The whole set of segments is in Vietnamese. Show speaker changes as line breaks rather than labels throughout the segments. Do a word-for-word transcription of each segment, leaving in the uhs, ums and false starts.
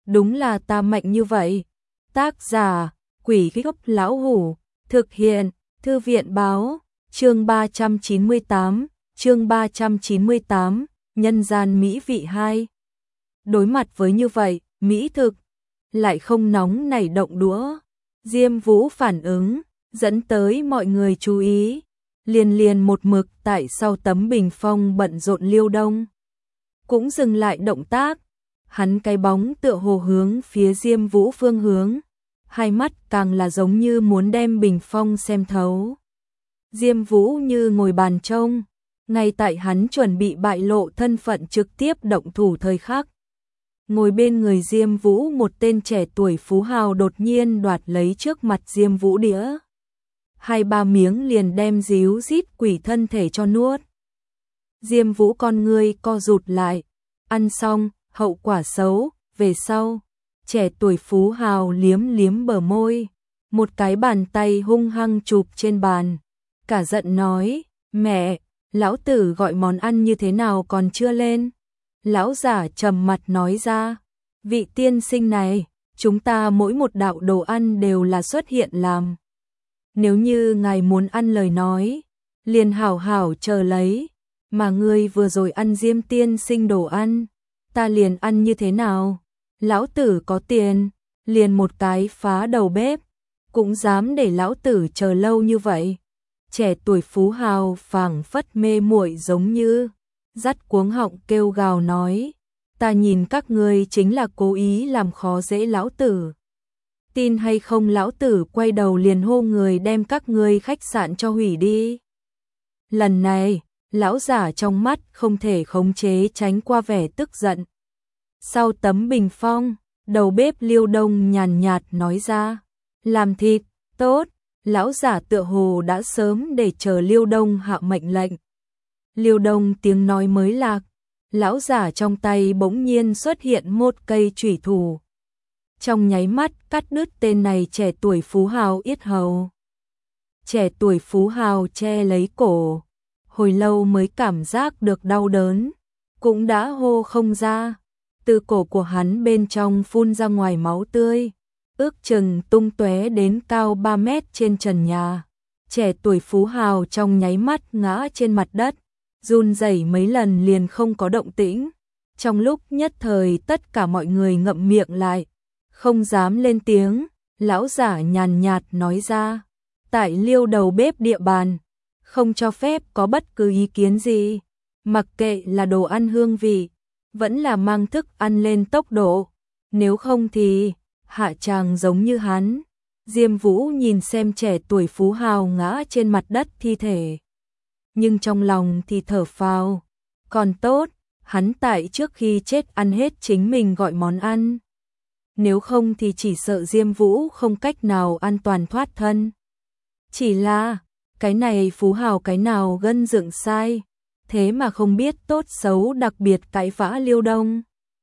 đúng là ta mạnh như vậy. Tác giả, Quỷ Gốc Lão Hủ, thực hiện, Thư viện Báo, chương ba trăm chín mươi tám, chương ba trăm chín mươi tám, nhân gian mỹ vị hai. Đối mặt với như vậy, mỹ thực, lại không nóng nảy động đũa. Diêm Vũ phản ứng, dẫn tới mọi người chú ý, liền liền một mực tại sau tấm bình phong bận rộn Liêu Đông. Cũng dừng lại động tác, hắn cái bóng tựa hồ hướng phía Diêm Vũ phương hướng, hai mắt càng là giống như muốn đem bình phong xem thấu. Diêm Vũ như ngồi bàn trông, ngay tại hắn chuẩn bị bại lộ thân phận trực tiếp động thủ thời khắc. Ngồi bên người Diêm Vũ một tên trẻ tuổi phú hào đột nhiên đoạt lấy trước mặt Diêm Vũ đĩa. Hai ba miếng liền đem díu rít quỷ thân thể cho nuốt. Diêm Vũ con ngươi co rụt lại, ăn xong, hậu quả xấu, về sau. Trẻ tuổi phú hào liếm liếm bờ môi, một cái bàn tay hung hăng chụp trên bàn. Cả giận nói, mẹ, lão tử gọi món ăn như thế nào còn chưa lên. Lão giả trầm mặt nói ra, vị tiên sinh này, chúng ta mỗi một đạo đồ ăn đều là xuất hiện làm. Nếu như ngài muốn ăn lời nói, liền hảo hảo chờ lấy, mà ngươi vừa rồi ăn Diêm tiên sinh đồ ăn, ta liền ăn như thế nào? Lão tử có tiền, liền một cái phá đầu bếp, cũng dám để lão tử chờ lâu như vậy. Trẻ tuổi phú hào phảng phất mê muội giống như dắt cuống họng kêu gào nói, ta nhìn các ngươi chính là cố ý làm khó dễ lão tử. Tin hay không lão tử quay đầu liền hô người đem các ngươi khách sạn cho hủy đi. Lần này, lão giả trong mắt không thể khống chế tránh qua vẻ tức giận. Sau tấm bình phong, đầu bếp Liêu Đông nhàn nhạt nói ra, làm thịt, tốt. Lão giả tựa hồ đã sớm để chờ Liêu Đông hạ mệnh lệnh. Liêu Đông tiếng nói mới lạc, lão giả trong tay bỗng nhiên xuất hiện một cây chủy thủ. Trong nháy mắt cắt đứt tên này trẻ tuổi phú hào yết hầu. Trẻ tuổi phú hào che lấy cổ, hồi lâu mới cảm giác được đau đớn, cũng đã hô không ra. Từ cổ của hắn bên trong phun ra ngoài máu tươi, ước chừng tung tóe đến cao ba mét trên trần nhà. Trẻ tuổi phú hào trong nháy mắt ngã trên mặt đất, run rẩy mấy lần liền không có động tĩnh. Trong lúc nhất thời tất cả mọi người ngậm miệng lại, không dám lên tiếng. Lão giả nhàn nhạt nói ra, tại Liêu đầu bếp địa bàn, không cho phép có bất cứ ý kiến gì, mặc kệ là đồ ăn hương vị, vẫn là mang thức ăn lên tốc độ, nếu không thì hạ tràng giống như hắn. Diêm Vũ nhìn xem trẻ tuổi phú hào ngã trên mặt đất thi thể, nhưng trong lòng thì thở phào, còn tốt, hắn tại trước khi chết ăn hết chính mình gọi món ăn. Nếu không thì chỉ sợ Diêm Vũ không cách nào an toàn thoát thân. Chỉ là, cái này phú hào cái nào gân dựng sai, thế mà không biết tốt xấu đặc biệt cãi vã Liêu Đông.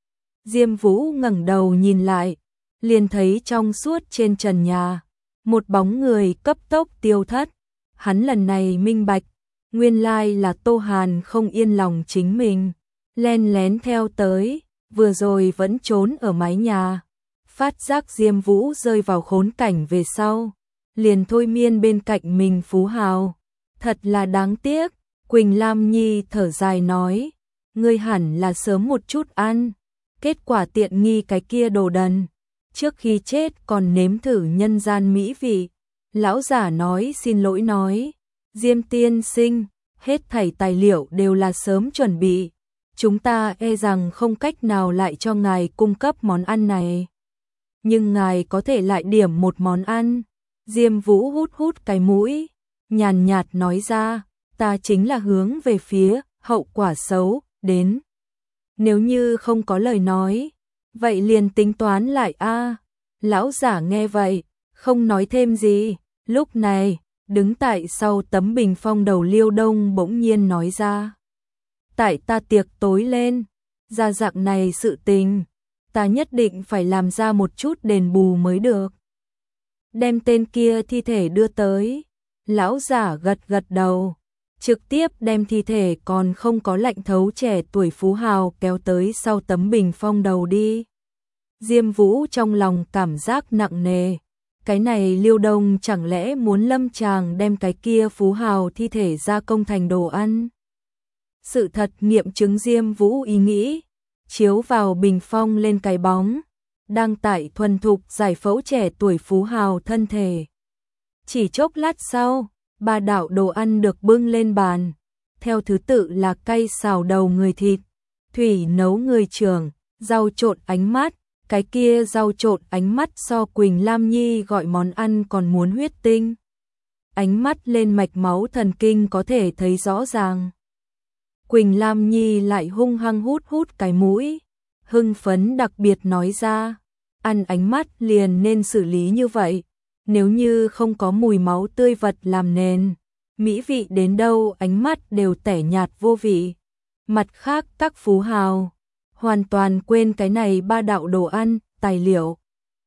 Diêm Vũ ngẩng đầu nhìn lại, liền thấy trong suốt trên trần nhà, một bóng người cấp tốc tiêu thất. Hắn lần này minh bạch, nguyên lai là Tô Hàn không yên lòng chính mình, len lén theo tới, vừa rồi vẫn trốn ở mái nhà. Phát giác Diêm Vũ rơi vào khốn cảnh về sau, liền thôi miên bên cạnh mình phú hào. Thật là đáng tiếc. Quỳnh Lam Nhi thở dài nói, ngươi hẳn là sớm một chút ăn, kết quả tiện nghi cái kia đồ đần, trước khi chết còn nếm thử nhân gian mỹ vị. Lão giả nói xin lỗi nói, Diêm tiên sinh, hết thảy tài liệu đều là sớm chuẩn bị, chúng ta e rằng không cách nào lại cho ngài cung cấp món ăn này. Nhưng ngài có thể lại điểm một món ăn. Diêm Vũ hút hút cái mũi, nhàn nhạt nói ra, ta chính là hướng về phía hậu quả xấu đến. Nếu như không có lời nói, vậy liền tính toán lại a. Lão giả nghe vậy, không nói thêm gì. Lúc này, đứng tại sau tấm bình phong đầu Liêu Đông bỗng nhiên nói ra, tại ta tiệc tối lên, ra dạng này sự tình, ta nhất định phải làm ra một chút đền bù mới được. Đem tên kia thi thể đưa tới. Lão giả gật gật đầu, trực tiếp đem thi thể còn không có lạnh thấu trẻ tuổi phú hào kéo tới sau tấm bình phong đầu đi. Diêm Vũ trong lòng cảm giác nặng nề. Cái này Liêu Đông chẳng lẽ muốn lâm chàng đem cái kia phú hào thi thể ra công thành đồ ăn? Sự thật nghiệm chứng Diêm Vũ ý nghĩ, chiếu vào bình phong lên cái bóng, đang tại thuần thục giải phẫu trẻ tuổi phú hào thân thể. Chỉ chốc lát sau, ba đạo đồ ăn được bưng lên bàn, theo thứ tự là cay xào đầu người thịt, thủy nấu người trưởng, rau trộn ánh mắt. Cái kia rau trộn ánh mắt so Quỳnh Lam Nhi gọi món ăn còn muốn huyết tinh. Ánh mắt lên mạch máu thần kinh có thể thấy rõ ràng. Quỳnh Lam Nhi lại hung hăng hút hút cái mũi, hưng phấn đặc biệt nói ra, ăn ánh mắt liền nên xử lý như vậy, nếu như không có mùi máu tươi vật làm nền, mỹ vị đến đâu ánh mắt đều tẻ nhạt vô vị. Mặt khác các phú hào hoàn toàn quên cái này ba đạo đồ ăn, tài liệu.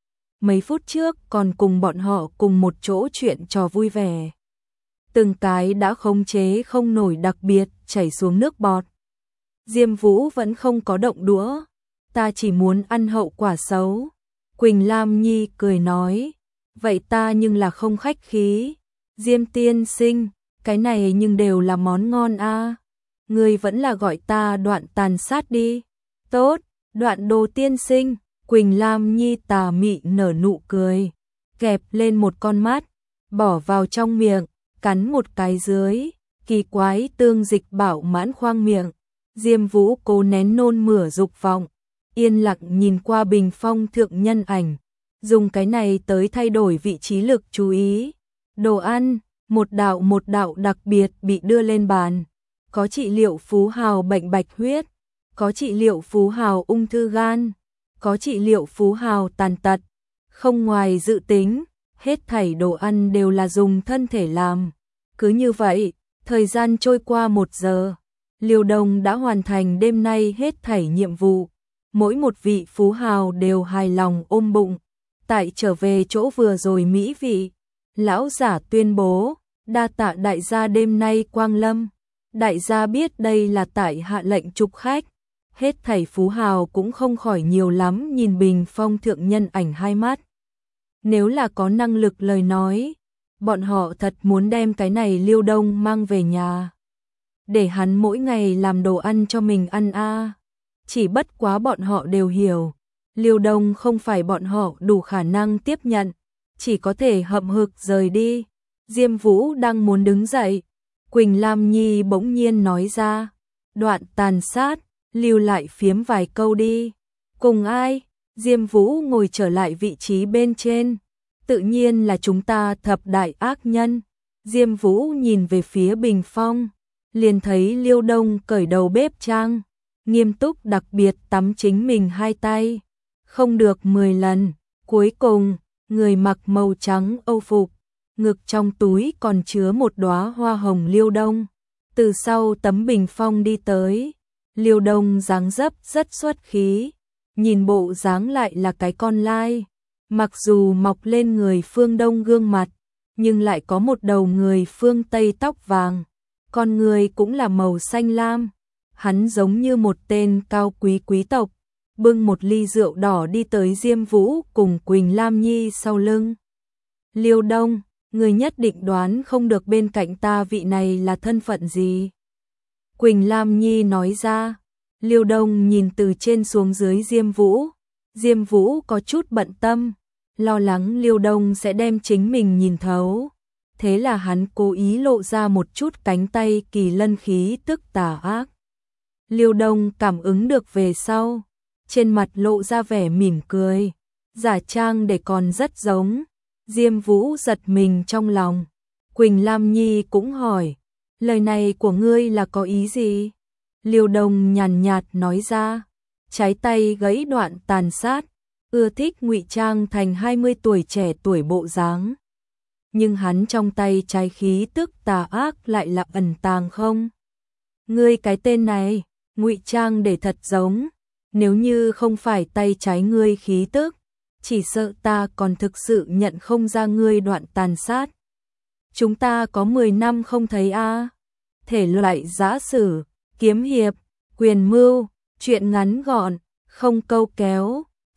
Mấy phút trước còn cùng bọn họ cùng một chỗ chuyện trò vui vẻ. Từng cái đã khống chế không nổi đặc biệt chảy xuống nước bọt. Diêm Vũ vẫn không có động đũa, ta chỉ muốn ăn hậu quả xấu. Quỳnh Lam Nhi cười nói, vậy ta nhưng là không khách khí. Diêm tiên sinh, cái này nhưng đều là món ngon a. À. Ngươi vẫn là gọi ta Đoạn tàn sát đi. Tốt, Đoạn đồ tiên sinh. Quỳnh Lam Nhi tà mị nở nụ cười, kẹp lên một con mắt, bỏ vào trong miệng, cắn một cái dưới, kỳ quái tương dịch bảo mãn khoang miệng. Diêm Vũ cố nén nôn mửa dục vọng, yên lặng nhìn qua bình phong thượng nhân ảnh, dùng cái này tới thay đổi vị trí lực chú ý. Đồ ăn, một đạo một đạo đặc biệt bị đưa lên bàn, có trị liệu phú hào bệnh bạch huyết, có trị liệu phú hào ung thư gan, có trị liệu phú hào tàn tật, không ngoài dự tính, hết thảy đồ ăn đều là dùng thân thể làm. Cứ như vậy, thời gian trôi qua một giờ, Liêu Đông đã hoàn thành đêm nay hết thảy nhiệm vụ, mỗi một vị phú hào đều hài lòng ôm bụng. Tại trở về chỗ vừa rồi mỹ vị, lão giả tuyên bố, đa tạ đại gia đêm nay quang lâm. Đại gia biết đây là tại hạ lệnh trục khách. Hết thảy phú hào cũng không khỏi nhiều lắm nhìn bình phong thượng nhân ảnh hai mắt. Nếu là có năng lực lời nói, bọn họ thật muốn đem cái này Liêu Đông mang về nhà, để hắn mỗi ngày làm đồ ăn cho mình ăn a. À. Chỉ bất quá bọn họ đều hiểu, Liêu Đông không phải bọn họ đủ khả năng tiếp nhận, chỉ có thể hậm hực rời đi. Diêm Vũ đang muốn đứng dậy, Quỳnh Lam Nhi bỗng nhiên nói ra, Đoạn tàn sát, lưu lại phiếm vài câu đi. Cùng ai? Diêm Vũ ngồi trở lại vị trí bên trên. Tự nhiên là chúng ta thập đại ác nhân. Diêm Vũ nhìn về phía bình phong, liền thấy Liêu Đông cởi đầu bếp trang, nghiêm túc đặc biệt tắm chính mình hai tay. Không được mười lần, cuối cùng, người mặc màu trắng âu phục, ngực trong túi còn chứa một đóa hoa hồng Liêu Đông. Từ sau tấm bình phong đi tới, Liêu Đông dáng dấp rất xuất khí, nhìn bộ dáng lại là cái con lai. Mặc dù mọc lên người phương Đông gương mặt, nhưng lại có một đầu người phương Tây tóc vàng, con người cũng là màu xanh lam. Hắn giống như một tên cao quý quý tộc, bưng một ly rượu đỏ đi tới Diêm Vũ cùng Quỳnh Lam Nhi sau lưng. Liêu Đông, người nhất định đoán không được bên cạnh ta vị này là thân phận gì. Quỳnh Lam Nhi nói ra. Liêu Đông nhìn từ trên xuống dưới Diêm Vũ. Diêm Vũ có chút bận tâm, lo lắng Liêu Đông sẽ đem chính mình nhìn thấu. Thế là hắn cố ý lộ ra một chút cánh tay kỳ lân khí tức tà ác. Liêu Đông cảm ứng được về sau, trên mặt lộ ra vẻ mỉm cười, giả trang để còn rất giống. Diêm Vũ giật mình trong lòng. Quỳnh Lam Nhi cũng hỏi, lời này của ngươi là có ý gì? Liêu Đông nhàn nhạt nói ra, trái tay gãy đoạn tàn sát, ưa thích ngụy trang thành hai mươi tuổi trẻ tuổi bộ dáng. Nhưng hắn trong tay trái khí tức tà ác lại là ẩn tàng không? Ngươi cái tên này, ngụy trang để thật giống, nếu như không phải tay trái ngươi khí tức, chỉ sợ ta còn thực sự nhận không ra ngươi đoạn tàn sát. Chúng ta có mười năm không thấy a. À. Thể loại giã sử, kiếm hiệp, quyền mưu, truyện ngắn gọn, không câu kéo,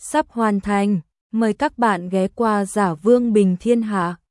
sắp hoàn thành. Mời các bạn ghé qua Giả Vương Bình Thiên Hạ.